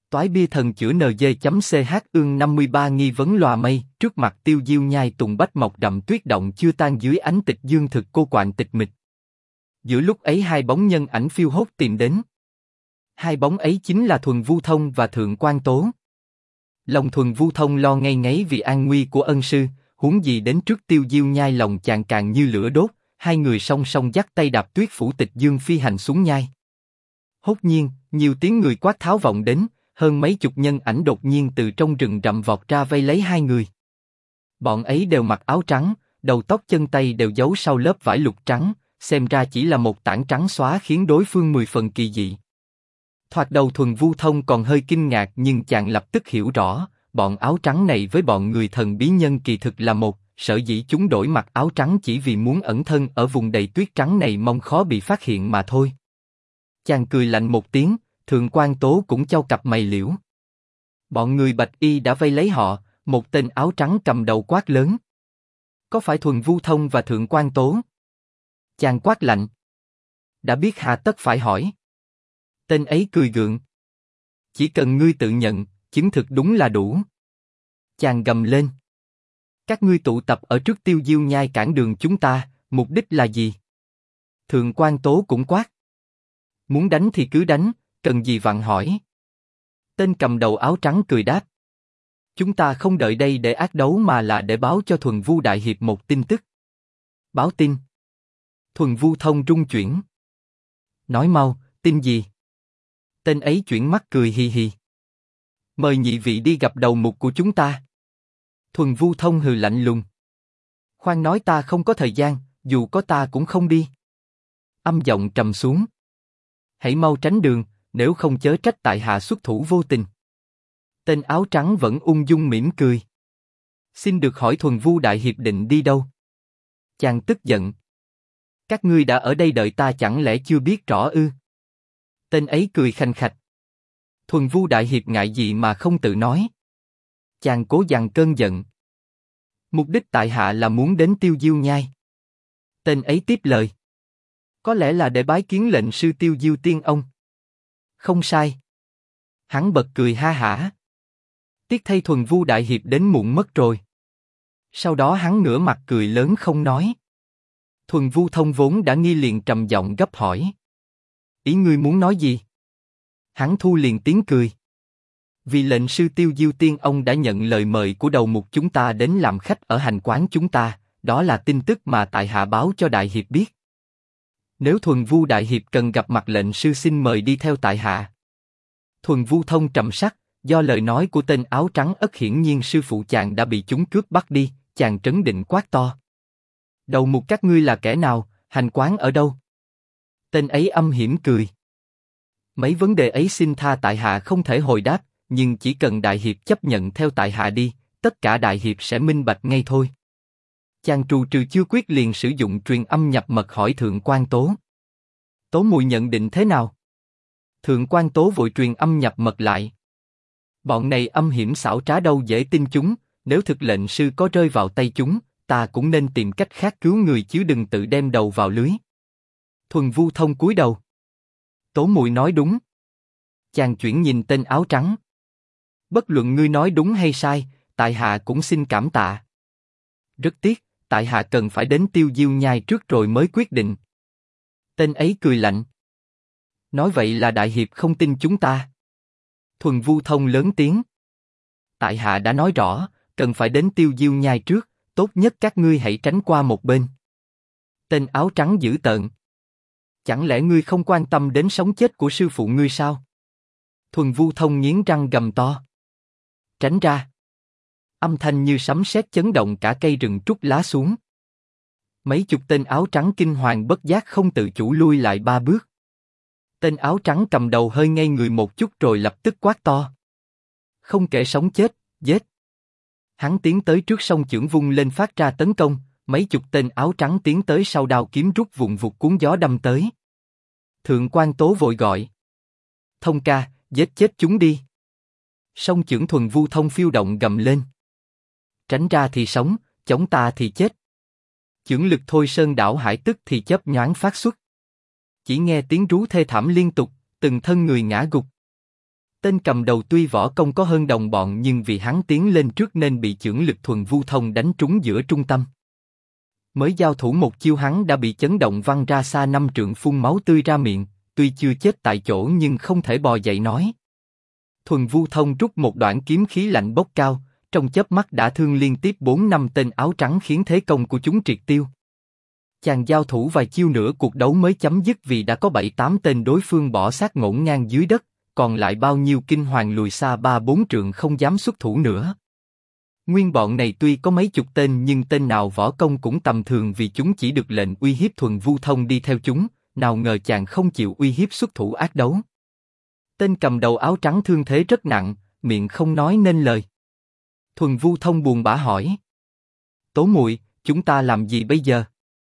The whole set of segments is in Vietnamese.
Toái bia thần chữa NG.ch ương 53 nghi vấn lòa mây, trước mặt Tiêu Diêu nhai tùng bách mọc đậm tuyết động chưa tan dưới ánh tịch dương thực cô quạnh tịch mịch. Giữa lúc ấy hai bóng nhân ảnh phiêu hốt tìm đến. Hai bóng ấy chính là Thuần Vu Thông và Thượng Quan Tố. Lòng Thuần Vu Thông lo ngay ngáy vì an nguy của ân sư, huống gì đến trước Tiêu Diêu nhai lòng chàng càng như lửa đốt, hai người song song dắt tay đạp tuyết phủ tịch dương phi hành xuống nhai. Hốt nhiên, nhiều tiếng người quát tháo vọng đến, hơn mấy chục nhân ảnh đột nhiên từ trong rừng rậm vọt ra vây lấy hai người. Bọn ấy đều mặc áo trắng, đầu tóc chân tay đều giấu sau lớp vải lục trắng, xem ra chỉ là một tảng trắng xóa khiến đối phương 10 phần kỳ dị. Thoạt đầu Thuần Vu Thông còn hơi kinh ngạc nhưng chàng lập tức hiểu rõ, bọn áo trắng này với bọn người thần bí nhân kỳ thực là một, sở dĩ chúng đổi mặc áo trắng chỉ vì muốn ẩn thân ở vùng đầy tuyết trắng này mong khó bị phát hiện mà thôi. Chàng cười lạnh một tiếng, Thượng Quan Tố cũng chau cặp mày liễu. Bọn người bạch y đã vây lấy họ, một tên áo trắng cầm đầu quát lớn. Có phải Thuần Vu Thông và Thượng Quan Tố? Chàng quát lạnh. Đã biết hà tất phải hỏi. Tên ấy cười gượng. Chỉ cần ngươi tự nhận, chứng thực đúng là đủ. Chàng gầm lên. Các ngươi tụ tập ở trước Tiêu Diêu nhai cản đường chúng ta, mục đích là gì? Thượng Quan Tố cũng quát. Muốn đánh thì cứ đánh, cần gì vặn hỏi. Tên cầm đầu áo trắng cười đáp. Chúng ta không đợi đây để ác đấu mà là để báo cho Thuần Vu Đại Hiệp một tin tức. Báo tin. Thuần Vu Thông rung chuyển. Nói mau, tin gì? Tên ấy chuyển mắt cười hì hì. Mời nhị vị đi gặp đầu mục của chúng ta. Thuần Vu Thông hừ lạnh lùng. Khoan nói ta không có thời gian, dù có ta cũng không đi. Âm giọng trầm xuống. Hãy mau tránh đường, nếu không chớ trách tại hạ xuất thủ vô tình. Tên áo trắng vẫn ung dung mỉm cười. Xin được hỏi Thuần Vu Đại Hiệp định đi đâu? Chàng tức giận. Các ngươi đã ở đây đợi ta chẳng lẽ chưa biết rõ ư? Tên ấy cười khanh khách. Thuần Vu Đại Hiệp ngại gì mà không tự nói. Chàng cố dằn cơn giận. Mục đích tại hạ là muốn đến Tiêu Diêu nhai. Tên ấy tiếp lời. Có lẽ là để bái kiến lệnh sư Tiêu Diêu tiên ông. Không sai. Hắn bật cười ha hả. Tiếc thay Thuần Vu Đại Hiệp đến muộn mất rồi. Sau đó hắn ngửa mặt cười lớn không nói. Thuần Vu Thông vốn đã nghi liền trầm giọng gấp hỏi. Ý ngươi muốn nói gì? Hắn thu liền tiếng cười. Vì lệnh sư Tiêu Diêu tiên ông đã nhận lời mời của đầu mục chúng ta đến làm khách ở hành quán chúng ta, đó là tin tức mà tại hạ báo cho Đại Hiệp biết. Nếu Thuần Vu Đại Hiệp cần gặp mặt lệnh sư xin mời đi theo tại hạ. Thuần Vu Thông trầm sắc, do lời nói của tên áo trắng ất hiển nhiên sư phụ chàng đã bị chúng cướp bắt đi, chàng trấn định quát to. Đầu mục các ngươi là kẻ nào, hành quán ở đâu? Tên ấy âm hiểm cười. Mấy vấn đề ấy xin tha tại hạ không thể hồi đáp, nhưng chỉ cần Đại Hiệp chấp nhận theo tại hạ đi, tất cả Đại Hiệp sẽ minh bạch ngay thôi. Chàng trù trừ chưa quyết liền sử dụng truyền âm nhập mật hỏi Thượng Quan Tố. Tố muội nhận định thế nào? Thượng Quan Tố vội truyền âm nhập mật lại. Bọn này âm hiểm xảo trá đâu dễ tin chúng, nếu thực lệnh sư có rơi vào tay chúng, ta cũng nên tìm cách khác cứu người chứ đừng tự đem đầu vào lưới. Thuần Vu Thông cúi đầu. Tố muội nói đúng. Chàng chuyển nhìn tên áo trắng. Bất luận ngươi nói đúng hay sai, tại hạ cũng xin cảm tạ. Rất tiếc, tại hạ cần phải đến Tiêu Diêu nhai trước rồi mới quyết định. Tên ấy cười lạnh. Nói vậy là Đại Hiệp không tin chúng ta. Thuần Vu Thông lớn tiếng. Tại hạ đã nói rõ, cần phải đến Tiêu Diêu nhai trước, tốt nhất các ngươi hãy tránh qua một bên. Tên áo trắng dữ tợn. Chẳng lẽ ngươi không quan tâm đến sống chết của sư phụ ngươi sao? Thuần Vu Thông nghiến răng gầm to. Tránh ra. Âm thanh như sấm sét chấn động cả cây rừng trút lá xuống. Mấy chục tên áo trắng kinh hoàng bất giác không tự chủ lui lại 3 bước. Tên áo trắng cầm đầu hơi ngây người một chút rồi lập tức quát to. Không kể sống chết, giết. Hắn tiến tới trước song chưởng vung lên phát ra tấn công, mấy chục tên áo trắng tiến tới sau đao kiếm rút vụn vụt cuốn gió đâm tới. Thượng Quan Tố vội gọi. Thông ca, giết chết chúng đi. Song chưởng Thuần Vu Thông phiêu động gầm lên. Tránh ra thì sống, chống ta thì chết. Chưởng lực thôi sơn đảo hải tức thì chớp nhoáng phát xuất. Chỉ nghe tiếng rú thê thảm liên tục, từng thân người ngã gục. Tên cầm đầu tuy võ công có hơn đồng bọn nhưng vì hắn tiến lên trước nên bị chưởng lực Thuần Vu Thông đánh trúng giữa trung tâm. Mới giao thủ một chiêu hắn đã bị chấn động văng ra xa 5 trượng phun máu tươi ra miệng, tuy chưa chết tại chỗ nhưng không thể bò dậy nói. Thuần Vu Thông rút một đoạn kiếm khí lạnh bốc cao, trong chớp mắt đã thương liên tiếp 4-5 tên áo trắng khiến thế công của chúng triệt tiêu. Chàng giao thủ vài chiêu nữa cuộc đấu mới chấm dứt vì đã có 7-8 tên đối phương bỏ xác ngổn ngang dưới đất, còn lại bao nhiêu kinh hoàng lùi xa 3-4 trượng không dám xuất thủ nữa. Nguyên bọn này tuy có mấy chục tên nhưng tên nào võ công cũng tầm thường vì chúng chỉ được lệnh uy hiếp Thuần Vu Thông đi theo chúng, nào ngờ chàng không chịu uy hiếp xuất thủ ác đấu. Tên cầm đầu áo trắng thương thế rất nặng, miệng không nói nên lời. Thuần Vu Thông buồn bã hỏi: Tố muội, chúng ta làm gì bây giờ?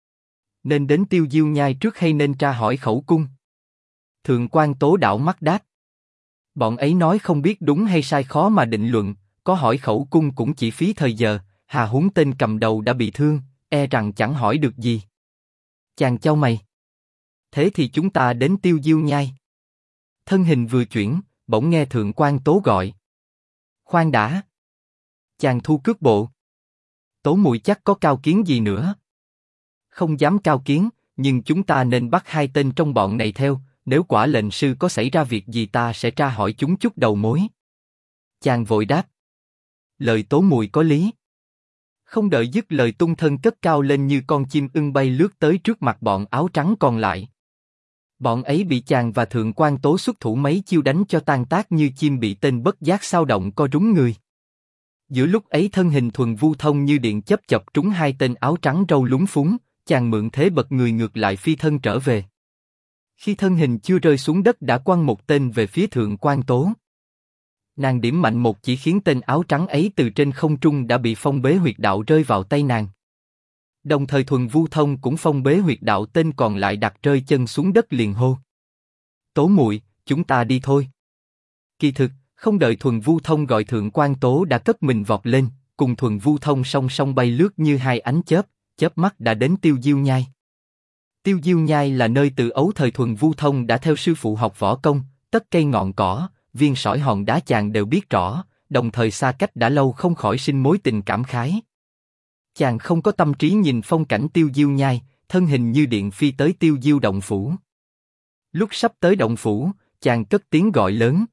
Nên đến Tiêu Diêu Nhai trước hay nên tra hỏi khẩu cung? Thượng quan Tố đảo mắt đáp: Bọn ấy nói không biết đúng hay sai khó mà định luận, có hỏi khẩu cung cũng chỉ phí thời giờ, hà huống tên cầm đầu đã bị thương, e rằng chẳng hỏi được gì. Chàng chau mày: Thế thì chúng ta đến Tiêu Diêu Nhai. Thân hình vừa chuyển, bỗng nghe Thượng quan Tố gọi: Khoan đã! Chàng thu cước bộ. Tố muội chắc có cao kiến gì nữa? Không dám cao kiến, nhưng chúng ta nên bắt 2 tên trong bọn này theo, nếu quả lệnh sư có xảy ra việc gì ta sẽ tra hỏi chúng chút đầu mối. Chàng vội đáp: Lời Tố muội có lý. Không đợi dứt lời tung thân cất cao lên như con chim ưng bay lướt tới trước mặt bọn áo trắng còn lại. Bọn ấy bị chàng và Thượng quan Tố xuất thủ mấy chiêu đánh cho tan tác như chim bị tên bất giác sao động co rúm người. Giữa lúc ấy thân hình Thuần Vu Thông như điện chớp chập trúng 2 tên áo trắng râu lúng phúng, chàng mượn thế bật người ngược lại phi thân trở về. Khi thân hình chưa rơi xuống đất đã quăng một tên về phía Thượng quan Tố. Nàng điểm mạnh một chỉ khiến tên áo trắng ấy từ trên không trung đã bị phong bế huyệt đạo rơi vào tay nàng. Đồng thời Thuần Vu Thông cũng phong bế huyệt đạo tên còn lại đặt rơi chân xuống đất liền hô: Tố muội, chúng ta đi thôi. Kỳ thực, không đợi Thuần Vu Thông gọi Thượng quan Tố đã cất mình vọt lên, cùng Thuần Vu Thông song song bay lướt như 2 ánh chớp, chớp mắt đã đến Tiêu Diêu Nhai. Tiêu Diêu Nhai là nơi từ ấu thời Thuần Vu Thông đã theo sư phụ học võ công, tất cây ngọn cỏ, viên sỏi hòn đá chàng đều biết rõ, đồng thời xa cách đã lâu không khỏi sinh mối tình cảm khái. Chàng không có tâm trí nhìn phong cảnh Tiêu Diêu Nhai, thân hình như điện phi tới Tiêu Diêu động phủ. Lúc sắp tới động phủ, chàng cất tiếng gọi lớn: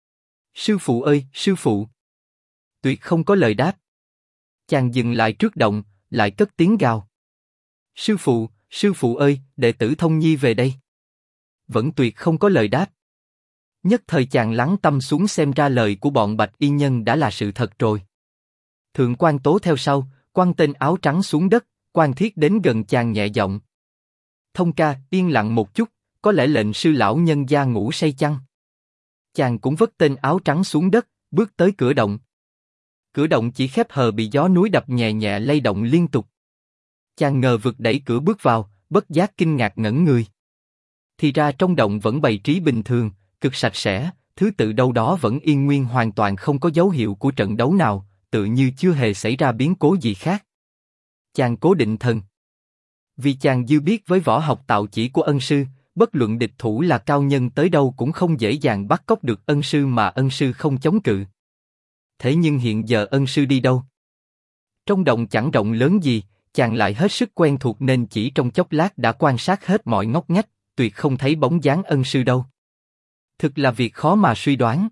Sư phụ ơi, sư phụ! Tuyệt không có lời đáp. Chàng dừng lại trước động, lại cất tiếng gào: sư phụ ơi, đệ tử Thông Nhi về đây. Vẫn tuyệt không có lời đáp. Nhất thời chàng lắng tâm xuống xem ra lời của bọn Bạch Y Nhân đã là sự thật rồi. Thượng quan Tố theo sau, quăng tên áo trắng xuống đất, Quan Thiết đến gần chàng nhẹ giọng: Thông ca, yên lặng một chút, có lẽ lệnh sư lão nhân gia ngủ say chăng? Chàng cũng vất tên áo trắng xuống đất, bước tới cửa động. Cửa động chỉ khép hờ bị gió núi đập nhẹ nhẹ lay động liên tục. Chàng ngờ vực đẩy cửa bước vào, bất giác kinh ngạc ngẩn người. Thì ra trong động vẫn bày trí bình thường, cực sạch sẽ, thứ tự đâu đó vẫn yên nguyên hoàn toàn không có dấu hiệu của trận đấu nào, tự như chưa hề xảy ra biến cố gì khác. Chàng cố định thần. Vì chàng dư biết với võ học tạo chỉ của ân sư, bất luận địch thủ là cao nhân tới đâu cũng không dễ dàng bắt cóc được ân sư mà ân sư không chống cự. Thế nhưng hiện giờ ân sư đi đâu? Trong động chẳng rộng lớn gì, chàng lại hết sức quen thuộc nên chỉ trong chốc lát đã quan sát hết mọi ngóc ngách, tuyệt không thấy bóng dáng ân sư đâu. Thực là việc khó mà suy đoán.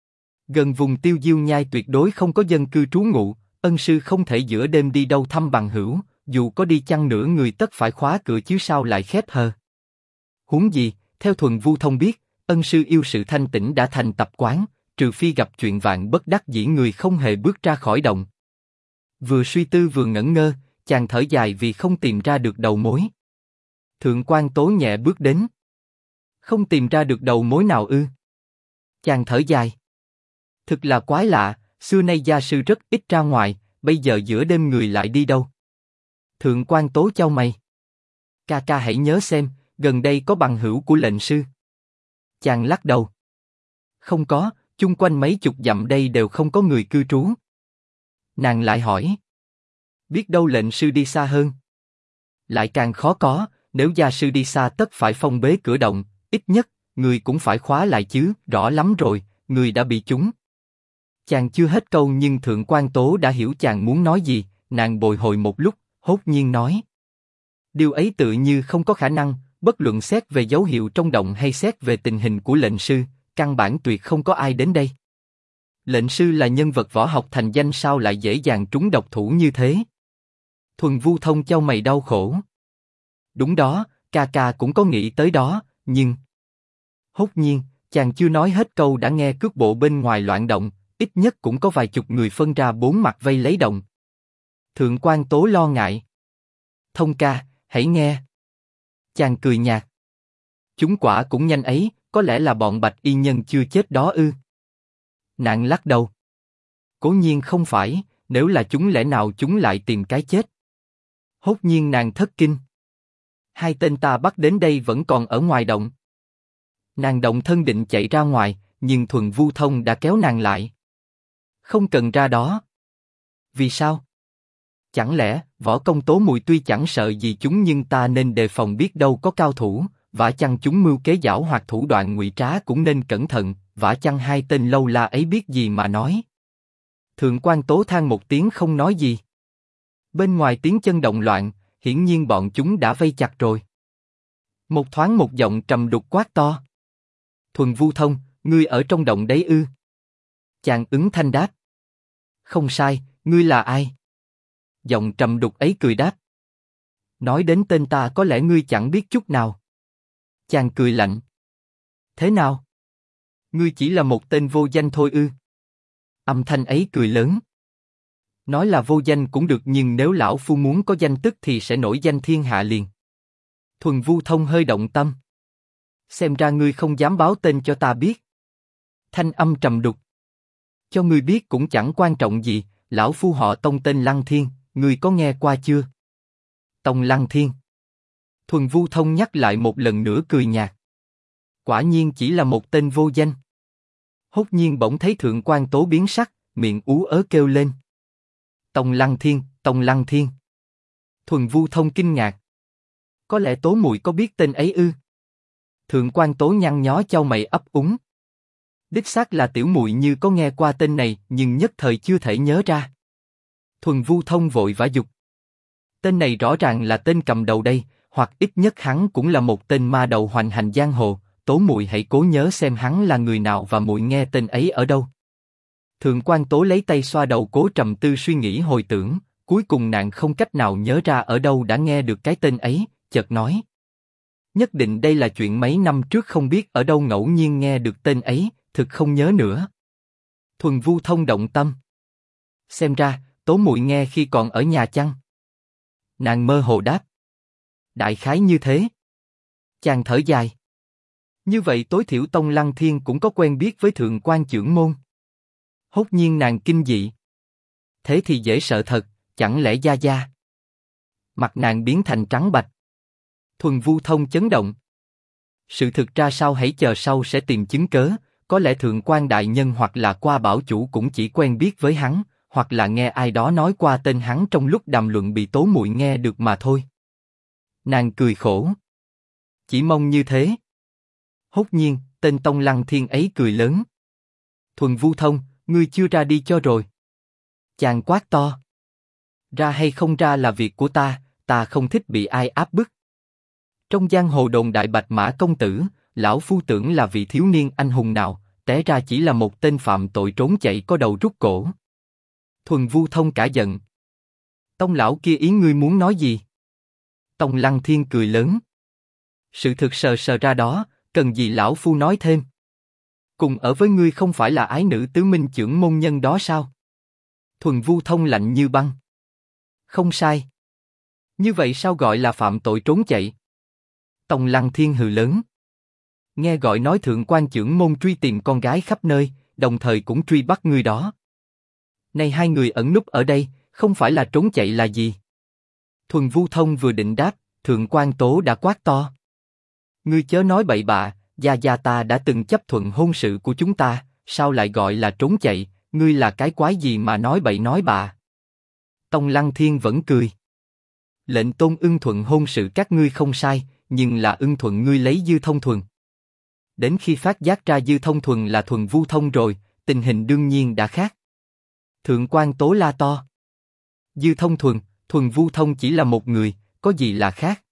Gần vùng Tiêu Diêu Nhai tuyệt đối không có dân cư trú ngụ, ân sư không thể giữa đêm đi đâu thăm bằng hữu, dù có đi chăng nữa người tất phải khóa cửa chứ sao lại khép hờ. Huống gì, theo Thuần Vu Thông biết, ân sư yêu sự thanh tĩnh đã thành tập quán, trừ phi gặp chuyện vạn bất đắc dĩ người không hề bước ra khỏi động. Vừa suy tư vừa ngẩn ngơ, chàng thở dài vì không tìm ra được đầu mối. Thượng quan Tố nhẹ bước đến. Không tìm ra được đầu mối nào ư? Chàng thở dài. Thực là quái lạ, xưa nay gia sư rất ít ra ngoài, bây giờ giữa đêm người lại đi đâu? Thượng quan Tố chau mày. Ca ca hãy nhớ xem, gần đây có bằng hữu của lệnh sư. Chàng lắc đầu. Không có, chung quanh mấy chục dặm đây đều không có người cư trú. Nàng lại hỏi. Biết đâu lệnh sư đi xa hơn. Lại càng khó có, nếu gia sư đi xa tất phải phong bế cửa động, ít nhất, người cũng phải khóa lại chứ, rõ lắm rồi, người đã bị trúng. Chàng chưa hết câu nhưng Thượng quan Tố đã hiểu chàng muốn nói gì, nàng bồi hồi một lúc, hốt nhiên nói. Điều ấy tự như không có khả năng, bất luận xét về dấu hiệu trong động hay xét về tình hình của lệnh sư, căn bản tuyệt không có ai đến đây. Lệnh sư là nhân vật võ học thành danh sao lại dễ dàng trúng độc thủ như thế? Thuần Vu Thông chau mày đau khổ. Đúng đó, ca ca cũng có nghĩ tới đó, nhưng... Hốt nhiên, chàng chưa nói hết câu đã nghe cước bộ bên ngoài loạn động, ít nhất cũng có vài chục người phân ra bốn mặt vây lấy động. Thượng quan Tố lo ngại. Thông ca, hãy nghe. Chàng cười nhạt. Chúng quả cũng nhanh ấy, có lẽ là bọn bạch y nhân chưa chết đó ư? Nàng lắc đầu. Cố nhiên không phải, nếu là chúng lẽ nào chúng lại tìm cái chết? Hốt nhiên nàng thất kinh. Hai tên ta bắt đến đây vẫn còn ở ngoài động. Nàng động thân định chạy ra ngoài, nhưng Thuần Vu Thông đã kéo nàng lại. Không cần ra đó. Vì sao? Chẳng lẽ võ công Tố muội tuy chẳng sợ gì chúng nhưng ta nên đề phòng biết đâu có cao thủ, vả chăng chúng mưu kế giảo hoặc thủ đoạn ngụy trá cũng nên cẩn thận, vả chăng hai tên lâu la ấy biết gì mà nói. Thượng quan Tố than một tiếng không nói gì. Bên ngoài tiếng chân động loạn, hiển nhiên bọn chúng đã vây chặt rồi. Một thoáng một giọng trầm đục quát to. Thuần Vu Thông, ngươi ở trong động đấy ư? Chàng ứng thanh đáp. Không sai, ngươi là ai? Giọng trầm đục ấy cười đáp. Nói đến tên ta có lẽ ngươi chẳng biết chút nào. Chàng cười lạnh. Thế nào? Ngươi chỉ là một tên vô danh thôi ư? Âm thanh ấy cười lớn. Nói là vô danh cũng được nhưng nếu lão phu muốn có danh tức thì sẽ nổi danh thiên hạ liền. Thuần Vu Thông hơi động tâm. Xem ra ngươi không dám báo tên cho ta biết. Thanh âm trầm đục. Cho ngươi biết cũng chẳng quan trọng gì, lão phu họ Tông tên Lăng Thiên, ngươi có nghe qua chưa? Tông Lăng Thiên. Thuần Vu Thông nhắc lại một lần nữa cười nhạt. Quả nhiên chỉ là một tên vô danh. Hốt nhiên bỗng thấy Thượng quan Tố biến sắc, miệng ú ớ kêu lên. Tông Lăng Thiên, Tông Lăng Thiên. Thuần Vu Thông kinh ngạc. Có lẽ Tố muội có biết tên ấy ư? Thượng quan Tố nhăn nhó chau mày ấp úng. Đích xác là tiểu muội như có nghe qua tên này, nhưng nhất thời chưa thể nhớ ra. Thuần Vu Thông vội vã giục. Tên này rõ ràng là tên cầm đầu đây, hoặc ít nhất hắn cũng là một tên ma đầu hoành hành giang hồ. Tố muội hãy cố nhớ xem hắn là người nào và muội nghe tên ấy ở đâu. Thượng quan Tố lấy tay xoa đầu cố trầm tư suy nghĩ hồi tưởng, cuối cùng nàng không cách nào nhớ ra ở đâu đã nghe được cái tên ấy, chợt nói. Nhất định đây là chuyện mấy năm trước không biết ở đâu ngẫu nhiên nghe được tên ấy, thực không nhớ nữa. Thuần Vu Thông động tâm. Xem ra, Tố muội nghe khi còn ở nhà chăng? Nàng mơ hồ đáp. Đại khái như thế. Chàng thở dài. Như vậy tối thiểu Tông Lăng Thiên cũng có quen biết với Thượng quan Chưởng Môn. Hốt nhiên nàng kinh dị. Thế thì dễ sợ thật, chẳng lẽ gia gia? Mặt nàng biến thành trắng bạch. Thuần Vu Thông chấn động. Sự thực ra sao hãy chờ sau sẽ tìm chứng cớ, có lẽ Thượng quan đại nhân hoặc là qua bảo chủ cũng chỉ quen biết với hắn, hoặc là nghe ai đó nói qua tên hắn trong lúc đàm luận bị Tố muội nghe được mà thôi. Nàng cười khổ. Chỉ mong như thế. Hốt nhiên, tên Tông Lăng Thiên ấy cười lớn. Thuần Vu Thông, ngươi chưa ra đi cho rồi. Chàng quát to. Ra hay không ra là việc của ta không thích bị ai áp bức. Trong giang hồ đồn đại Bạch Mã công tử, lão phu tưởng là vị thiếu niên anh hùng nào, té ra chỉ là một tên phạm tội trốn chạy có đầu rút cổ. Thuần Vu Thông cả giận. Tông lão kia ý ngươi muốn nói gì? Tông Lăng Thiên cười lớn. Sự thực sờ ra đó, cần gì lão phu nói thêm? Cùng ở với ngươi không phải là ái nữ tứ minh chưởng môn nhân đó sao? Thuần Vu Thông lạnh như băng. Không sai. Như vậy sao gọi là phạm tội trốn chạy? Tông Lăng Thiên hừ lớn. Nghe gọi nói Thượng quan Chưởng Môn truy tìm con gái khắp nơi, đồng thời cũng truy bắt ngươi đó. Này hai người ẩn núp ở đây, không phải là trốn chạy là gì? Thuần Vu Thông vừa định đáp, Thượng quan Tố đã quát to. Ngươi chớ nói bậy bạ, gia ta đã từng chấp thuận hôn sự của chúng ta, sao lại gọi là trốn chạy? Ngươi là cái quái gì mà nói bậy nói bạ? Tông Lăng Thiên vẫn cười. Lệnh tôn ưng thuận hôn sự các ngươi không sai, nhưng là ưng thuận ngươi lấy Dư Thông Thuần. đến khi phát giác ra Dư Thông Thuần là Thuần Vu Thông rồi, tình hình đương nhiên đã khác. Thượng quan Tố la to. Dư Thông Thuần, Thuần Vu Thông chỉ là một người, có gì là khác?